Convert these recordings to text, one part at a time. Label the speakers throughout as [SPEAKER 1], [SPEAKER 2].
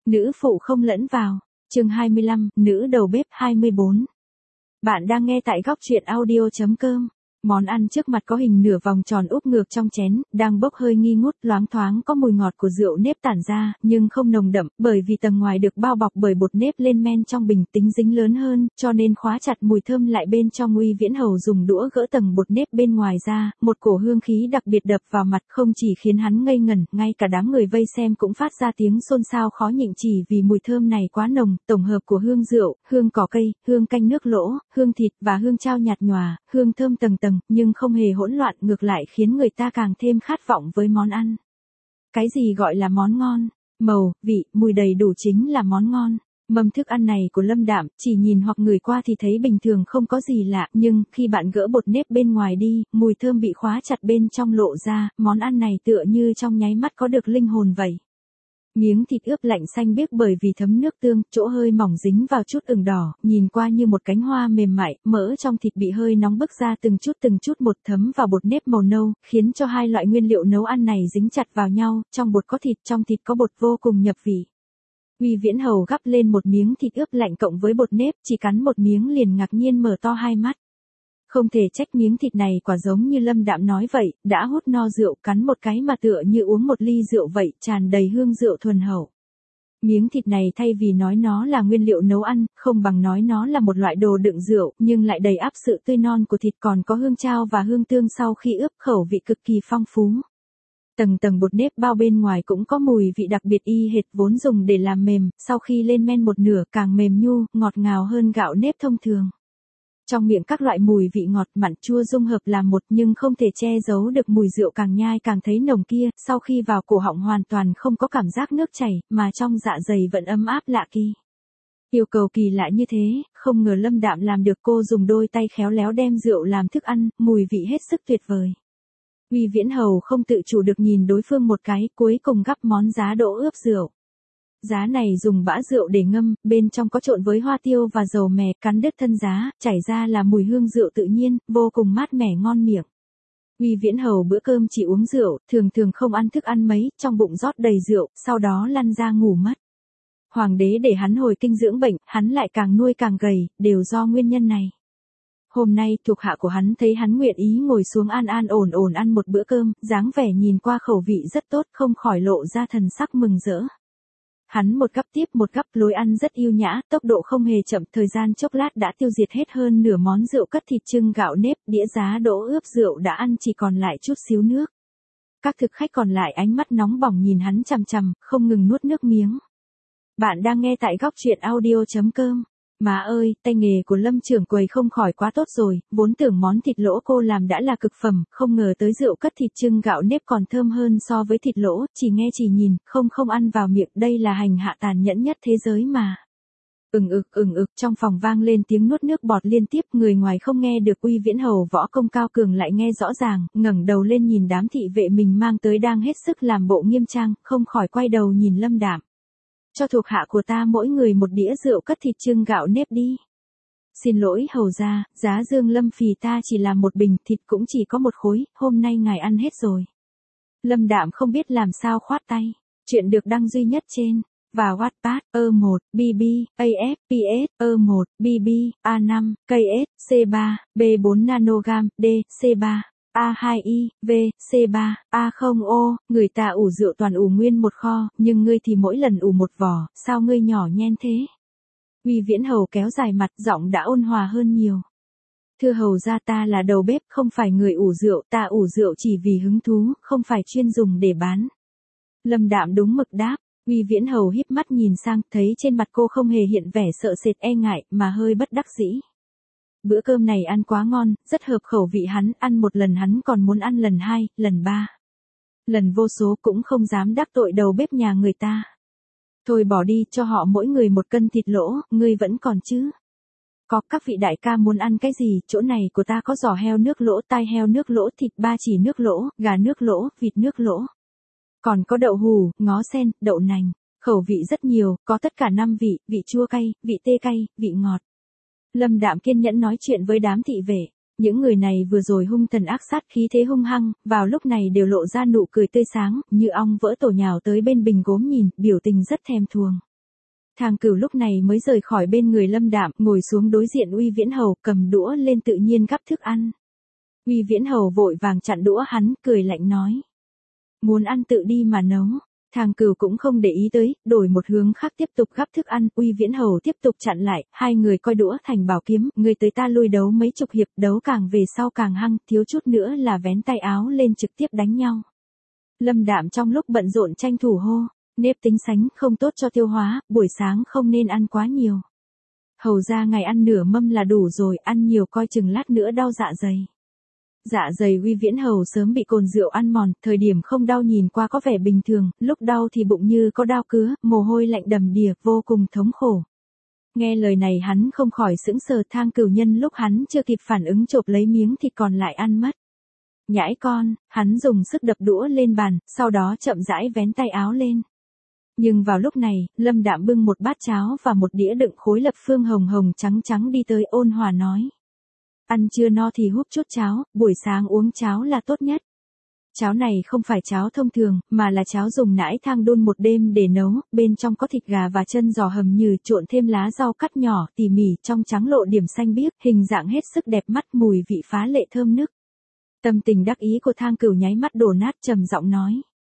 [SPEAKER 1] Nữ phụ không lẫn vào. Chương 25, nữ đầu bếp 24. Bạn đang nghe tại góc truyện audio.com. Món ăn trước mặt có hình nửa vòng tròn úp ngược trong chén, đang bốc hơi nghi ngút, loáng thoáng có mùi ngọt của rượu nếp tản ra, nhưng không nồng đậm, bởi vì tầng ngoài được bao bọc bởi bột nếp lên men trong bình tính dính lớn hơn, cho nên khóa chặt mùi thơm lại bên trong. Uy Viễn Hầu dùng đũa gỡ tầng bột nếp bên ngoài ra, một cổ hương khí đặc biệt đập vào mặt, không chỉ khiến hắn ngây ngẩn, ngay cả đám người vây xem cũng phát ra tiếng xôn xao khó nhịn chỉ vì mùi thơm này quá nồng, tổng hợp của hương rượu, hương cỏ cây, hương canh nước lỗ, hương thịt và hương chao nhạt nhòa, hương thơm tầng tầng, nhưng không hề hỗn loạn, ngược lại khiến người ta càng thêm khát vọng với món ăn. Cái gì gọi là món ngon? Màu, vị, mùi đầy đủ chính là món ngon. Mâm thức ăn này của Lâm Đạm, chỉ nhìn hoặc ngửi qua thì thấy bình thường không có gì lạ, nhưng khi bạn gỡ bột nếp bên ngoài đi, mùi thơm bị khóa chặt bên trong lộ ra, món ăn này tựa như trong nháy mắt có được linh hồn vậy. Miếng thịt ướp lạnh xanh biếc bởi vì thấm nước tương, chỗ hơi mỏng dính vào chút ửng đỏ, nhìn qua như một cánh hoa mềm mại, mỡ trong thịt bị hơi nóng bức ra từng chút một thấm vào bột nếp màu nâu, khiến cho hai loại nguyên liệu nấu ăn này dính chặt vào nhau, trong bột có thịt, trong thịt có bột, vô cùng nhập vị. Uy Viễn Hầu gắp lên một miếng thịt ướp lạnh cộng với bột nếp, chỉ cắn một miếng liền ngạc nhiên mở to hai mắt. Không thể trách miếng thịt này quả giống như Lâm Đạm nói vậy, đã hút no rượu, cắn một cái mà tựa như uống một ly rượu vậy, tràn đầy hương rượu thuần hậu. Miếng thịt này thay vì nói nó là nguyên liệu nấu ăn, không bằng nói nó là một loại đồ đựng rượu, nhưng lại đầy ắp sự tươi non của thịt, còn có hương chao và hương tương sau khi ướp, khẩu vị cực kỳ phong phú. Tầng bột nếp bao bên ngoài cũng có mùi vị đặc biệt y hệt vốn dùng để làm mềm, sau khi lên men một nửa càng mềm nhu, ngọt ngào hơn gạo nếp thông thường. Trong miệng các loại mùi vị ngọt mặn chua dung hợp làm một, nhưng không thể che giấu được mùi rượu càng nhai càng thấy nồng kia, sau khi vào cổ họng hoàn toàn không có cảm giác nước chảy, mà trong dạ dày vẫn ấm áp lạ kỳ. Yêu cầu kỳ lạ như thế, không ngờ Lâm Đạm làm được, cô dùng đôi tay khéo léo đem rượu làm thức ăn, mùi vị hết sức tuyệt vời. Uy Viễn Hầu không tự chủ được nhìn đối phương một cái, cuối cùng gắp món giá đỗ ướp rượu. Giá này dùng bã rượu để ngâm, bên trong có trộn với hoa tiêu và dầu mè, cắn đứt thân giá, chảy ra là mùi hương rượu tự nhiên, vô cùng mát mẻ ngon miệng. Uy Viễn Hầu bữa cơm chỉ uống rượu, thường không ăn thức ăn mấy, trong bụng rót đầy rượu, sau đó lăn ra ngủ mất. Hoàng đế để hắn hồi kinh dưỡng bệnh, hắn lại càng nuôi càng gầy, đều do nguyên nhân này. Hôm nay, thuộc hạ của hắn thấy hắn nguyện ý ngồi xuống an ổn ăn một bữa cơm, dáng vẻ nhìn qua khẩu vị rất tốt, không khỏi lộ ra thần sắc mừng rỡ. Hắn một gắp tiếp một gắp, lối ăn rất yêu nhã, tốc độ không hề chậm, thời gian chốc lát đã tiêu diệt hết hơn nửa món rượu cất thịt trưng gạo nếp, đĩa giá đỗ ướp rượu đã ăn chỉ còn lại chút xíu nước. Các thực khách còn lại ánh mắt nóng bỏng nhìn hắn chằm chằm, không ngừng nuốt nước miếng. Bạn đang nghe tại góc truyện audio.com. Má ơi, tay nghề của Lâm trưởng quầy không khỏi quá tốt rồi, vốn tưởng món thịt lỗ cô làm đã là cực phẩm, không ngờ tới rượu cất thịt trưng gạo nếp còn thơm hơn so với thịt lỗ, chỉ nghe chỉ nhìn, không ăn vào miệng, đây là hành hạ tàn nhẫn nhất thế giới mà. Ừng ực, trong phòng vang lên tiếng nuốt nước bọt liên tiếp, người ngoài không nghe được. Uy Viễn Hầu võ công cao cường lại nghe rõ ràng, ngẩng đầu lên nhìn đám thị vệ mình mang tới đang hết sức làm bộ nghiêm trang, không khỏi quay đầu nhìn Lâm Đạm. Cho thuộc hạ của ta mỗi người một đĩa rượu cất thịt trưng gạo nếp đi. Xin lỗi hầu gia, giá Dương Lâm phì ta chỉ làm một bình, thịt cũng chỉ có một khối, hôm nay ngài ăn hết rồi. Lâm Đạm không biết làm sao khoát tay. Chuyện được đăng duy nhất trên, và Wattpad, E1, BB, AFPS, E1, BB, A5, KS, C3, B4 nanogam, D, C3. A2I, V, C3, A0O, người ta ủ rượu toàn ủ nguyên một kho, nhưng ngươi thì mỗi lần ủ một vỏ, sao ngươi nhỏ nhen thế? Uy Viễn Hầu kéo dài mặt, giọng đã ôn hòa hơn nhiều. Thưa hầu gia, ta là đầu bếp, không phải người ủ rượu, ta ủ rượu chỉ vì hứng thú, không phải chuyên dùng để bán. Lâm Đạm đúng mực đáp. Uy Viễn Hầu híp mắt nhìn sang, thấy trên mặt cô không hề hiện vẻ sợ sệt e ngại, mà hơi bất đắc dĩ. Bữa cơm này ăn quá ngon, rất hợp khẩu vị hắn, ăn một lần hắn còn muốn ăn lần 2, lần 3. Lần vô số cũng không dám đắc tội đầu bếp nhà người ta. Thôi bỏ đi, cho họ mỗi người một cân thịt lỗ, ngươi vẫn còn chứ. Có các vị đại ca muốn ăn cái gì, chỗ này của ta có giò heo nước lỗ, tai heo nước lỗ, thịt ba chỉ nước lỗ, gà nước lỗ, vịt nước lỗ. Còn có đậu hù, ngó sen, đậu nành, khẩu vị rất nhiều, có tất cả 5 vị, vị chua cay, vị tê cay, vị ngọt. Lâm Đạm kiên nhẫn nói chuyện với đám thị vệ. Những người này vừa rồi hung thần ác sát, khí thế hung hăng, vào lúc này đều lộ ra nụ cười tươi sáng, như ong vỡ tổ nhào tới bên bình gốm nhìn, biểu tình rất thèm thuồng. Thang Cửu lúc này mới rời khỏi bên người Lâm Đạm, ngồi xuống đối diện Uy Viễn Hầu, cầm đũa lên tự nhiên gắp thức ăn. Uy Viễn Hầu vội vàng chặn đũa hắn, cười lạnh nói. Muốn ăn tự đi mà nấu. Thang Cửu cũng không để ý tới, đổi một hướng khác tiếp tục gắp thức ăn, Uy Viễn Hầu tiếp tục chặn lại, hai người coi đũa thành bảo kiếm, người tới ta lui đấu mấy chục hiệp, đấu càng về sau càng hăng, thiếu chút nữa là vén tay áo lên trực tiếp đánh nhau. Lâm Đạm trong lúc bận rộn tranh thủ hô, nếp tính sánh không tốt cho tiêu hóa, buổi sáng không nên ăn quá nhiều. Hầu ra ngày ăn nửa mâm là đủ rồi, ăn nhiều coi chừng lát nữa đau dạ dày. Dạ dày Uy Viễn Hầu sớm bị cồn rượu ăn mòn, thời điểm không đau nhìn qua có vẻ bình thường, lúc đau thì bụng như có đao cứa, mồ hôi lạnh đầm đìa, vô cùng thống khổ. Nghe lời này hắn không khỏi sững sờ. Thang Cửu nhân lúc hắn chưa kịp phản ứng chộp lấy miếng thịt còn lại ăn mất. Nhãi con, hắn dùng sức đập đũa lên bàn, sau đó chậm rãi vén tay áo lên. Nhưng vào lúc này, Lâm Đạm bưng một bát cháo và một đĩa đựng khối lập phương hồng hồng trắng trắng đi tới, ôn hòa nói. Ăn chưa no thì húp chút cháo, buổi sáng uống cháo là tốt nhất. Cháo này không phải cháo thông thường, mà là cháo dùng nãi thang đun một đêm để nấu, bên trong có thịt gà và chân giò hầm nhừ trộn thêm lá rau cắt nhỏ, tỉ mỉ, trong trắng lộ điểm xanh biếc, hình dạng hết sức đẹp mắt, mùi vị phá lệ thơm nức. Tâm tình đắc ý của Thang Cửu nháy mắt đổ nát, trầm giọng nói.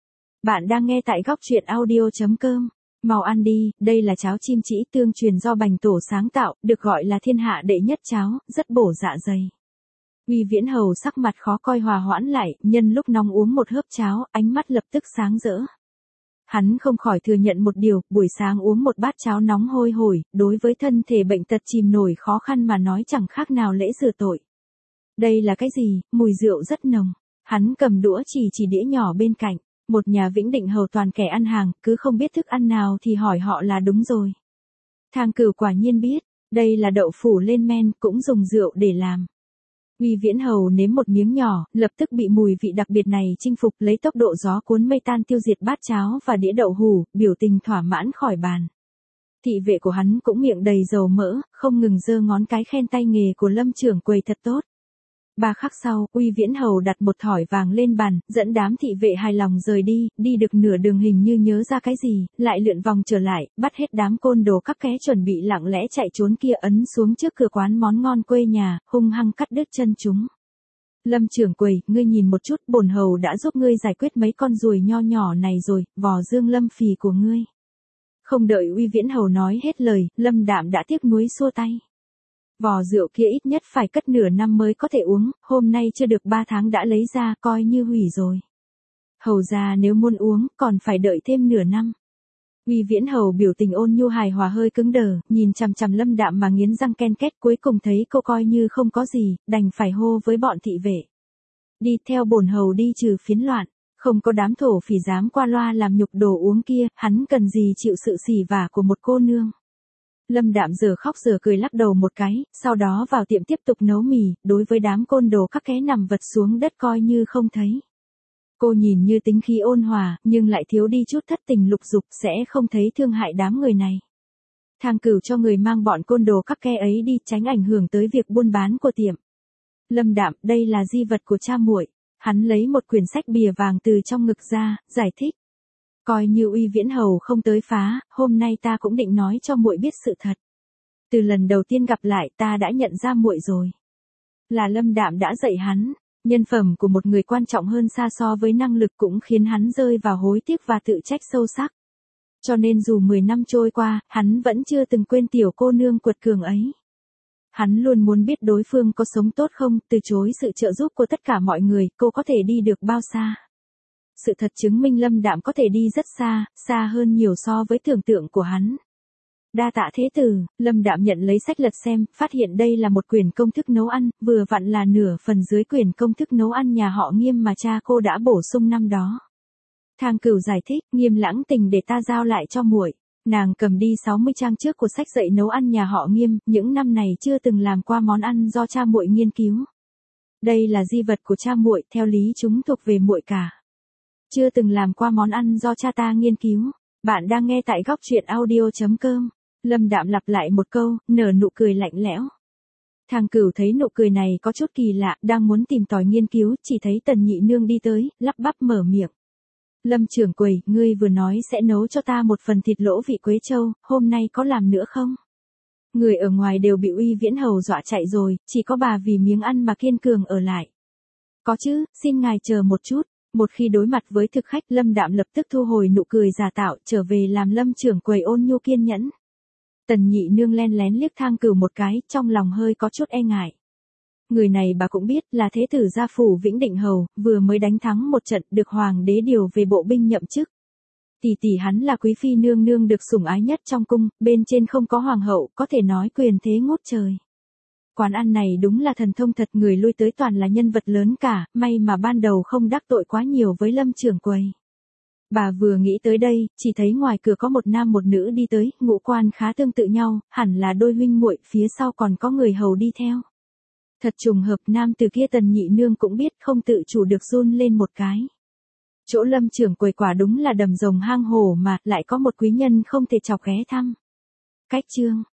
[SPEAKER 1] Bạn đang nghe tại góc truyện audio.com. Mau ăn đi, đây là cháo chim chỉ tương truyền do Bành Tổ sáng tạo, được gọi là thiên hạ đệ nhất cháo, rất bổ dạ dày. Uy Viễn Hầu sắc mặt khó coi hòa hoãn lại, nhân lúc nóng uống một hớp cháo, ánh mắt lập tức sáng rỡ. Hắn không khỏi thừa nhận một điều, buổi sáng uống một bát cháo nóng hôi hổi, đối với thân thể bệnh tật chìm nổi khó khăn mà nói chẳng khác nào lễ rửa tội. Đây là cái gì? Mùi rượu rất nồng. Hắn cầm đũa chỉ đĩa nhỏ bên cạnh. Một nhà Vĩnh Định hầu toàn kẻ ăn hàng, cứ không biết thức ăn nào thì hỏi họ là đúng rồi. Thang Cửu quả nhiên biết, đây là đậu phủ lên men, cũng dùng rượu để làm. Uy Viễn Hầu nếm một miếng nhỏ, lập tức bị mùi vị đặc biệt này chinh phục, lấy tốc độ gió cuốn mây tan tiêu diệt bát cháo và đĩa đậu hủ, biểu tình thỏa mãn khỏi bàn. Thị vệ của hắn cũng miệng đầy dầu mỡ, không ngừng giơ ngón cái khen tay nghề của Lâm trưởng quầy thật tốt. 3 khắc sau, Uy Viễn Hầu đặt một thỏi vàng lên bàn, dẫn đám thị vệ hài lòng rời đi được nửa đường hình như nhớ ra cái gì, lại lượn vòng trở lại, bắt hết đám côn đồ các ké chuẩn bị lặng lẽ chạy trốn kia, ấn xuống trước cửa quán món ngon quê nhà, hung hăng cắt đứt chân chúng. Lâm trưởng quầy, ngươi nhìn một chút, bổn hầu đã giúp ngươi giải quyết mấy con ruồi nho nhỏ này rồi, vò dương lâm phì của ngươi. Không đợi Uy Viễn Hầu nói hết lời, Lâm Đạm đã tiếc nuối xua tay. Vò rượu kia ít nhất phải cất nửa năm mới có thể uống, hôm nay chưa được 3 tháng đã lấy ra, coi như hủy rồi. Hầu ra nếu muốn uống, còn phải đợi thêm nửa năm. Uy Viễn Hầu biểu tình ôn nhu hài hòa hơi cứng đờ, nhìn chằm chằm Lâm Đạm mà nghiến răng ken két, cuối cùng thấy cô coi như không có gì, đành phải hô với bọn thị vệ. Đi theo bổn hầu đi trừ phiến loạn, không có đám thổ phỉ dám qua loa làm nhục đồ uống kia, hắn cần gì chịu sự xỉ vả của một cô nương. Lâm Đạm giờ khóc giờ cười lắc đầu một cái, sau đó vào tiệm tiếp tục nấu mì, đối với đám côn đồ các ké nằm vật xuống đất coi như không thấy. Cô nhìn như tính khí ôn hòa, nhưng lại thiếu đi chút thất tình lục dục, sẽ không thấy thương hại đám người này. Thang Cửu cho người mang bọn côn đồ các ké ấy đi, tránh ảnh hưởng tới việc buôn bán của tiệm. Lâm Đạm, đây là di vật của cha muội. Hắn lấy một quyển sách bìa vàng từ trong ngực ra, giải thích. Coi như Uy Viễn Hầu không tới phá, hôm nay ta cũng định nói cho muội biết sự thật. Từ lần đầu tiên gặp lại ta đã nhận ra muội rồi. Là Lâm Đạm đã dạy hắn, nhân phẩm của một người quan trọng hơn xa so với năng lực, cũng khiến hắn rơi vào hối tiếc và tự trách sâu sắc. Cho nên dù 10 năm trôi qua, hắn vẫn chưa từng quên tiểu cô nương quật cường ấy. Hắn luôn muốn biết đối phương có sống tốt không, từ chối sự trợ giúp của tất cả mọi người, cô có thể đi được bao xa. Sự thật chứng minh Lâm Đạm có thể đi rất xa, xa hơn nhiều so với tưởng tượng của hắn. Đa tạ thế tử, Lâm Đạm nhận lấy sách lật xem, phát hiện đây là một quyển công thức nấu ăn, vừa vặn là nửa phần dưới quyển công thức nấu ăn nhà họ Nghiêm mà cha cô đã bổ sung năm đó. Thang Cửu giải thích, Nghiêm lãng tình để ta giao lại cho muội. Nàng cầm đi 60 trang trước của sách dạy nấu ăn nhà họ Nghiêm, những năm này chưa từng làm qua món ăn do cha muội nghiên cứu. Đây là di vật của cha muội, theo lý chúng thuộc về muội cả. Chưa từng làm qua món ăn do cha ta nghiên cứu. Bạn đang nghe tại góc truyện audio.com. Lâm Đạm lặp lại một câu, nở nụ cười lạnh lẽo. Thang Cửu thấy nụ cười này có chút kỳ lạ, đang muốn tìm tòi nghiên cứu, chỉ thấy Tần Nhị Nương đi tới, lắp bắp mở miệng. Lâm trưởng quầy, ngươi vừa nói sẽ nấu cho ta một phần thịt lỗ vị Quế Châu, hôm nay có làm nữa không? Người ở ngoài đều bị Uy Viễn Hầu dọa chạy rồi, chỉ có bà vì miếng ăn mà kiên cường ở lại. Có chứ, xin ngài chờ một chút. Một khi đối mặt với thực khách, Lâm Đạm lập tức thu hồi nụ cười giả tạo, trở về làm Lâm trưởng quầy ôn nhu kiên nhẫn. Tần Nhị Nương len lén liếc Thang Cửu một cái, trong lòng hơi có chút e ngại. Người này bà cũng biết là thế tử gia phủ Vĩnh Định Hầu, vừa mới đánh thắng một trận, được hoàng đế điều về bộ binh nhậm chức. Tỷ tỷ hắn là quý phi nương nương được sủng ái nhất trong cung, bên trên không có hoàng hậu, có thể nói quyền thế ngút trời. Quán ăn này đúng là thần thông thật, người lui tới toàn là nhân vật lớn cả, may mà ban đầu không đắc tội quá nhiều với Lâm trưởng quầy. Bà vừa nghĩ tới đây, chỉ thấy ngoài cửa có một nam một nữ đi tới, ngũ quan khá tương tự nhau, hẳn là đôi huynh muội, phía sau còn có người hầu đi theo. Thật trùng hợp, nam từ kia Tần Nhị Nương cũng biết, không tự chủ được run lên một cái. Chỗ Lâm trưởng quầy quả đúng là đầm rồng hang hổ mà, lại có một quý nhân không thể chọc ghé thăm. Cách chương